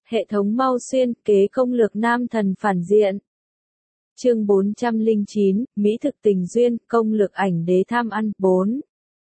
Hệ thống mau xuyên kế công lược nam thần phản diện. Chương 409, Mỹ thực tình duyên, công lược ảnh đế tham ăn. 4.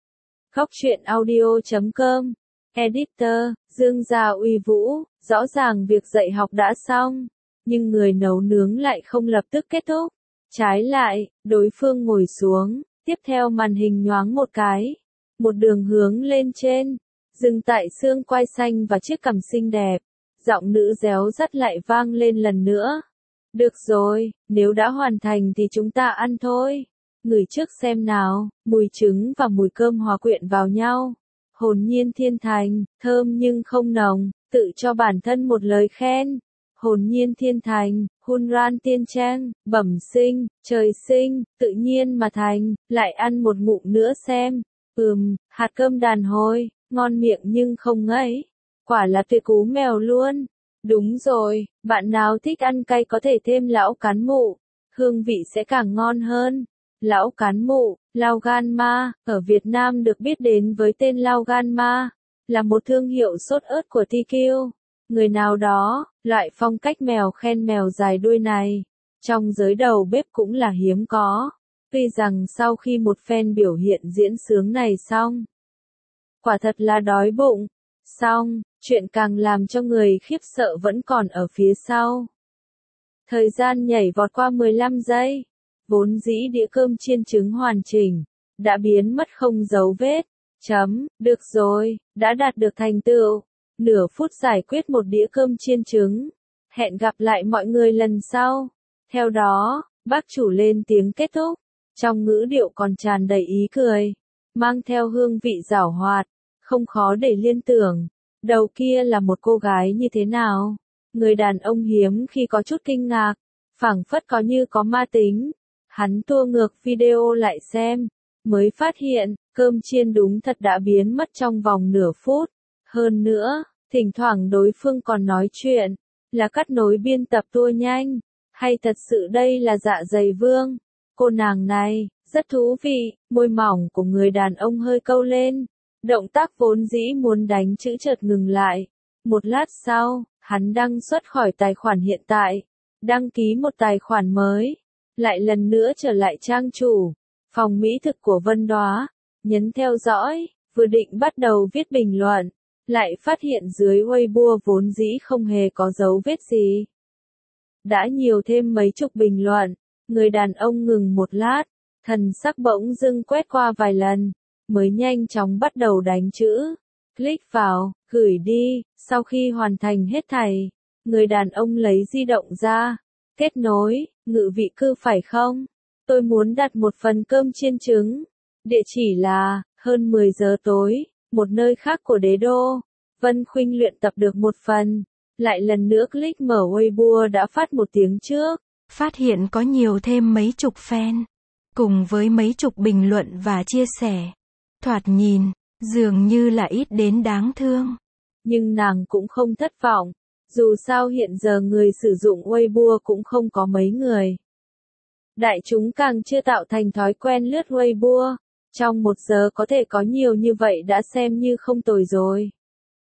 Góc truyện audio.com. Editor, Dương Gia Uy Vũ, rõ ràng việc dạy học đã xong, nhưng người nấu nướng lại không lập tức kết thúc. Trái lại, đối phương ngồi xuống, tiếp theo màn hình nhoáng một cái. Một đường hướng lên trên, dừng tại xương quai xanh và chiếc cằm xinh đẹp. Giọng nữ réo rắt lại vang lên lần nữa. Được rồi, nếu đã hoàn thành thì chúng ta ăn thôi. Ngửi trước xem nào, mùi trứng và mùi cơm hòa quyện vào nhau. Hồn nhiên thiên thành, thơm nhưng không nồng, tự cho bản thân một lời khen. Hồn nhiên thiên thành, hun ran tiên trang, bẩm sinh, trời sinh, tự nhiên mà thành, lại ăn một ngụm nữa xem. Hạt cơm đàn hồi, ngon miệng nhưng không ngấy. Quả là tuyệt cú mèo luôn. Đúng rồi, bạn nào thích ăn cay có thể thêm lão cán mụ, hương vị sẽ càng ngon hơn. Lão cán mụ, lao gan ma, ở Việt Nam được biết đến với tên lao gan ma, là một thương hiệu sốt ớt của TQ. Người nào đó, loại phong cách mèo khen mèo dài đuôi này, trong giới đầu bếp cũng là hiếm có. Tuy rằng sau khi một phen biểu hiện diễn sướng này xong, quả thật là đói bụng. Xong, chuyện càng làm cho người khiếp sợ vẫn còn ở phía sau. Thời gian nhảy vọt qua 15 giây, vốn dĩ đĩa cơm chiên trứng hoàn chỉnh, đã biến mất không dấu vết. Được rồi, đã đạt được thành tựu. Nửa phút giải quyết một đĩa cơm chiên trứng. Hẹn gặp lại mọi người lần sau. Theo đó, bác chủ lên tiếng kết thúc, trong ngữ điệu còn tràn đầy ý cười, mang theo hương vị giảo hoạt. Không khó để liên tưởng, đầu kia là một cô gái như thế nào. Người đàn ông hiếm khi có chút kinh ngạc, phảng phất có như có ma tính. Hắn tua ngược video lại xem, mới phát hiện, cơm chiên đúng thật đã biến mất trong vòng nửa phút. Hơn nữa, thỉnh thoảng đối phương còn nói chuyện, là cắt nối biên tập tua nhanh, hay thật sự đây là dạ dày vương. Cô nàng này, rất thú vị, môi mỏng của người đàn ông hơi câu lên. Động tác vốn dĩ muốn đánh chữ chợt ngừng lại. Một lát sau, hắn đăng xuất khỏi tài khoản hiện tại, đăng ký một tài khoản mới, lại lần nữa trở lại trang chủ, phòng mỹ thực của Vân Đóa, nhấn theo dõi, vừa định bắt đầu viết bình luận, lại phát hiện dưới Weibo vốn dĩ không hề có dấu vết gì. Đã nhiều thêm mấy chục bình luận, người đàn ông ngừng một lát, thần sắc bỗng dưng quét qua vài lần, mới nhanh chóng bắt đầu đánh chữ. Click vào, gửi đi. Sau khi hoàn thành hết thảy, người đàn ông lấy di động ra. Kết nối, ngự vị cư phải không? Tôi muốn đặt một phần cơm chiên trứng. Địa chỉ là, hơn 10 giờ tối, một nơi khác của đế đô. Vân Khuynh luyện tập được một phần. Lại lần nữa click mở Weibo đã phát một tiếng trước. Phát hiện có nhiều thêm mấy chục fan, cùng với mấy chục bình luận và chia sẻ. Thoạt nhìn, dường như là ít đến đáng thương. Nhưng nàng cũng không thất vọng, dù sao hiện giờ người sử dụng Weibo cũng không có mấy người. Đại chúng càng chưa tạo thành thói quen lướt Weibo, trong một giờ có thể có nhiều như vậy đã xem như không tồi rồi.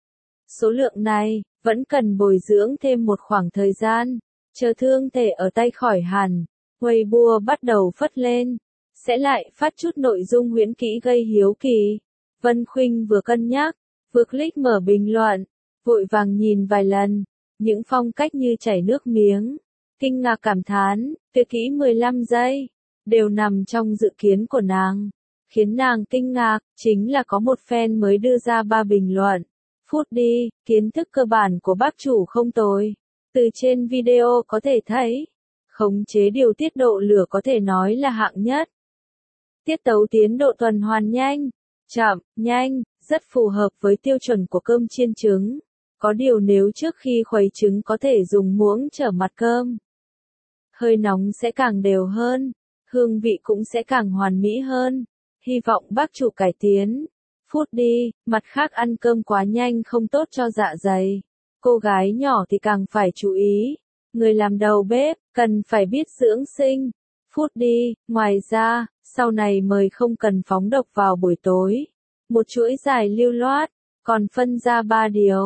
Số lượng này, vẫn cần bồi dưỡng thêm một khoảng thời gian, chờ thương thể ở tay khỏi hẳn, Weibo bắt đầu phất lên. Sẽ lại phát chút nội dung huyễn kỹ gây hiếu kỳ. Vân Khuynh vừa cân nhắc, vừa click mở bình luận, vội vàng nhìn vài lần, những phong cách như chảy nước miếng, kinh ngạc cảm thán, tuyệt kỹ 15 giây, đều nằm trong dự kiến của nàng. Khiến nàng kinh ngạc, chính là có một fan mới đưa ra 3 bình luận. Phút đi, kiến thức cơ bản của bác chủ không tồi. Từ trên video có thể thấy, khống chế điều tiết độ lửa có thể nói là hạng nhất. Tiết tấu tiến độ tuần hoàn nhanh, chậm, nhanh, rất phù hợp với tiêu chuẩn của cơm chiên trứng. Có điều nếu trước khi khuấy trứng có thể dùng muỗng trở mặt cơm, hơi nóng sẽ càng đều hơn, hương vị cũng sẽ càng hoàn mỹ hơn. Hy vọng bác chủ cải tiến. Phút đi, mặt khác ăn cơm quá nhanh không tốt cho dạ dày. Cô gái nhỏ thì càng phải chú ý. Người làm đầu bếp, cần phải biết dưỡng sinh. Phút đi, ngoài ra, sau này mời không cần phóng độc vào buổi tối. Một chuỗi dài lưu loát, còn phân ra 3 điều.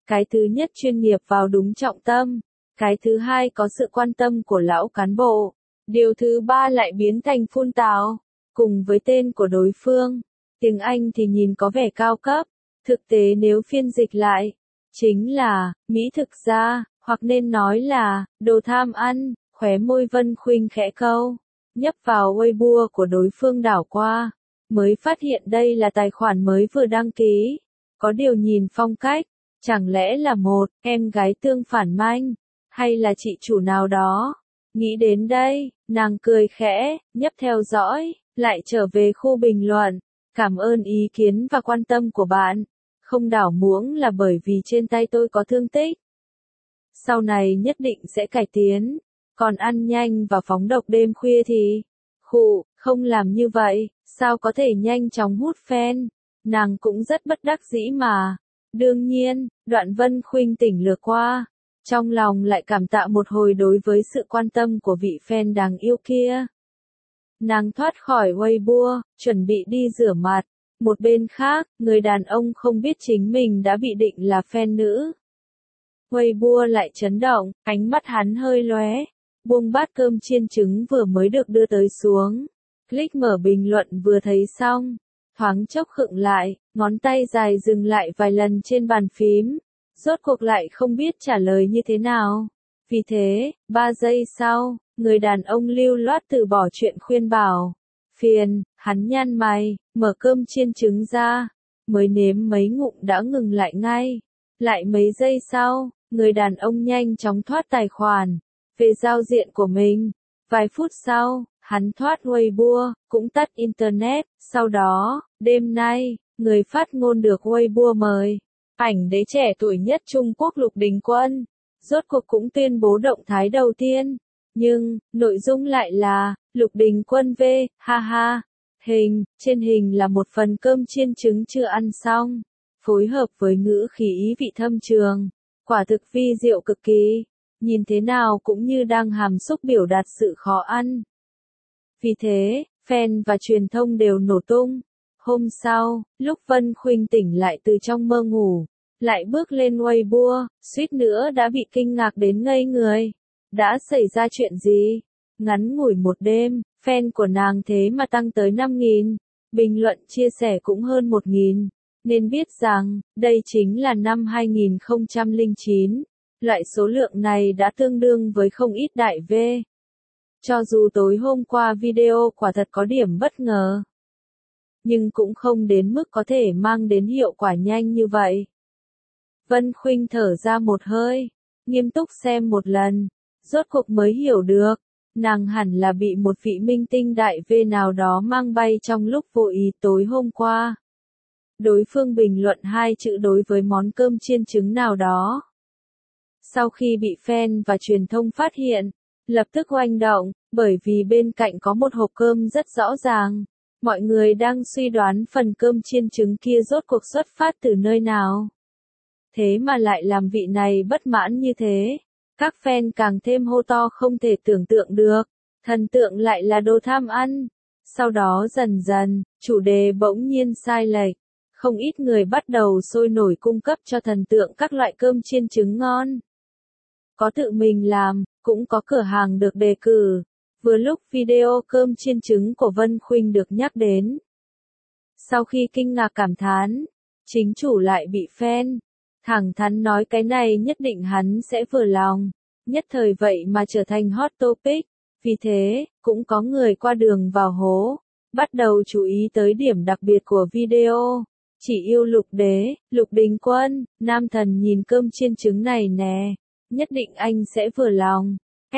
Cái thứ nhất chuyên nghiệp vào đúng trọng tâm. Cái thứ hai có sự quan tâm của lão cán bộ. Điều thứ ba lại biến thành phun tào. Cùng với tên của đối phương, tiếng Anh thì nhìn có vẻ cao cấp. Thực tế nếu phiên dịch lại, chính là, mỹ thực gia, hoặc nên nói là, đồ tham ăn, khóe môi Vân Khuynh khẽ câu. Nhấp vào Weibo của đối phương đảo qua, mới phát hiện đây là tài khoản mới vừa đăng ký. Có điều nhìn phong cách, chẳng lẽ là một em gái tương phản manh, hay là chị chủ nào đó. Nghĩ đến đây, nàng cười khẽ, nhấp theo dõi, lại trở về khu bình luận. Cảm ơn ý kiến và quan tâm của bạn. Không đảo muỗng là bởi vì trên tay tôi có thương tích. Sau này nhất định sẽ cải tiến. Còn ăn nhanh và phóng độc đêm khuya thì, không làm như vậy, sao có thể nhanh chóng hút fan. Nàng cũng rất bất đắc dĩ mà. Đương nhiên, đoạn Vân Khuynh tỉnh lược qua. Trong lòng lại cảm tạ một hồi đối với sự quan tâm của vị fan đáng yêu kia. Nàng thoát khỏi Weibo, chuẩn bị đi rửa mặt. Một bên khác, người đàn ông không biết chính mình đã bị định là fan nữ. Weibo lại chấn động, ánh mắt hắn hơi lóe. Buông bát cơm chiên trứng vừa mới được đưa tới xuống. Click mở bình luận vừa thấy xong. Thoáng chốc khựng lại, ngón tay dài dừng lại vài lần trên bàn phím. Rốt cuộc lại không biết trả lời như thế nào. Vì thế, 3 giây sau, người đàn ông lưu loát từ bỏ chuyện khuyên bảo. Phiền, hắn nhăn mày, mở cơm chiên trứng ra. Mới nếm mấy ngụm đã ngừng lại ngay. Lại mấy giây sau, người đàn ông nhanh chóng thoát tài khoản. Về giao diện của mình. Vài phút sau, hắn thoát Weibo, cũng tắt Internet. Sau đó, đêm nay, người phát ngôn được Weibo mời. Ảnh đế trẻ tuổi nhất Trung Quốc Lục Đình Quân. Rốt cuộc cũng tuyên bố động thái đầu tiên. Nhưng, nội dung lại là, Lục Đình Quân v, ha ha. Trên hình là một phần cơm chiên trứng chưa ăn xong. Phối hợp với ngữ khí ý vị thâm trường. Quả thực vi diệu cực kỳ. Nhìn thế nào cũng như đang hàm xúc biểu đạt sự khó ăn. Vì thế, fan và truyền thông đều nổ tung. Hôm sau, lúc Vân Khuynh tỉnh lại từ trong mơ ngủ, lại bước lên Weibo, suýt nữa đã bị kinh ngạc đến ngây người. Đã xảy ra chuyện gì? Ngắn ngủi một đêm, fan của nàng thế mà tăng tới 5.000, bình luận chia sẻ cũng hơn 1.000, nên biết rằng, đây chính là năm 2009. Loại số lượng này đã tương đương với không ít đại V. Cho dù tối hôm qua video quả thật có điểm bất ngờ, nhưng cũng không đến mức có thể mang đến hiệu quả nhanh như vậy. Vân Khuynh thở ra một hơi, nghiêm túc xem một lần, rốt cuộc mới hiểu được, nàng hẳn là bị một vị minh tinh đại V nào đó mang bay trong lúc vô ý tối hôm qua. Đối phương bình luận 2 chữ đối với món cơm chiên trứng nào đó. Sau khi bị fan và truyền thông phát hiện, lập tức oanh động, bởi vì bên cạnh có một hộp cơm rất rõ ràng. Mọi người đang suy đoán phần cơm chiên trứng kia rốt cuộc xuất phát từ nơi nào. Thế mà lại làm vị này bất mãn như thế. Các fan càng thêm hô to không thể tưởng tượng được. Thần tượng lại là đồ tham ăn. Sau đó dần dần, chủ đề bỗng nhiên sai lệch. Không ít người bắt đầu sôi nổi cung cấp cho thần tượng các loại cơm chiên trứng ngon. Có tự mình làm, cũng có cửa hàng được đề cử. Vừa lúc video cơm chiên trứng của Vân Khuynh được nhắc đến. Sau khi kinh ngạc cảm thán, chính chủ lại bị fan thẳng thắn nói cái này nhất định hắn sẽ vừa lòng. Nhất thời vậy mà trở thành hot topic. Vì thế, cũng có người qua đường vào hố. Bắt đầu chú ý tới điểm đặc biệt của video. Chỉ yêu Lục đế, Lục Đình Quân, nam thần nhìn cơm chiên trứng này nè. Nhất định anh sẽ vừa lòng.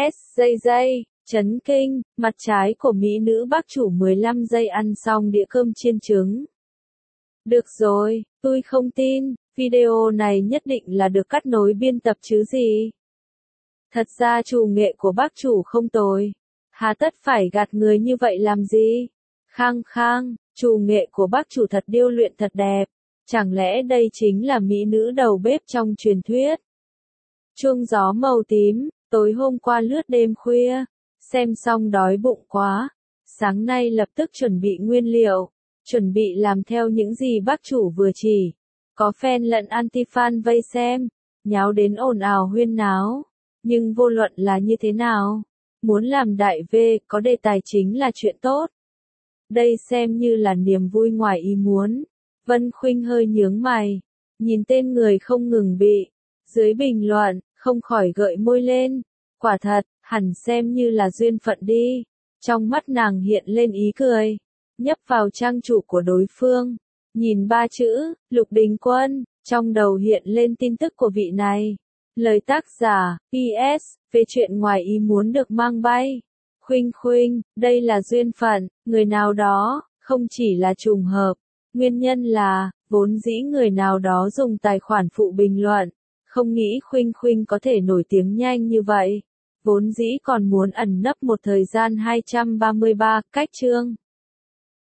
SJJ, chấn kinh, mặt trái của mỹ nữ bác chủ 15 giây ăn xong đĩa cơm chiên trứng. Được rồi, tôi không tin, video này nhất định là được cắt nối biên tập chứ gì. Thật ra chủ nghệ của bác chủ không tồi. Hà tất phải gạt người như vậy làm gì? Khang, chủ nghệ của bác chủ thật điêu luyện thật đẹp. Chẳng lẽ đây chính là mỹ nữ đầu bếp trong truyền thuyết? Chuông gió màu tím, tối hôm qua lướt đêm khuya, xem xong đói bụng quá. Sáng nay lập tức chuẩn bị nguyên liệu, chuẩn bị làm theo những gì bác chủ vừa chỉ. Có fan lẫn anti-fan vây xem, nháo đến ồn ào huyên náo. Nhưng vô luận là như thế nào, muốn làm đại V có đề tài chính là chuyện tốt. Đây xem như là niềm vui ngoài ý muốn. Vân Khuynh hơi nhướng mày, nhìn tên người không ngừng bị dưới bình luận, không khỏi gợi môi lên. Quả thật, hẳn xem như là duyên phận đi. Trong mắt nàng hiện lên ý cười, nhấp vào trang chủ của đối phương, nhìn 3 chữ, Lục Đình Quân, trong đầu hiện lên tin tức của vị này. Lời tác giả, PS, về chuyện ngoài ý muốn được mang bay. Khuynh Khuynh, đây là duyên phận, người nào đó, không chỉ là trùng hợp. Nguyên nhân là, vốn dĩ người nào đó dùng tài khoản phụ bình luận, không nghĩ Khuynh Khuynh có thể nổi tiếng nhanh như vậy. Vốn dĩ còn muốn ẩn nấp một thời gian 233, cách chương.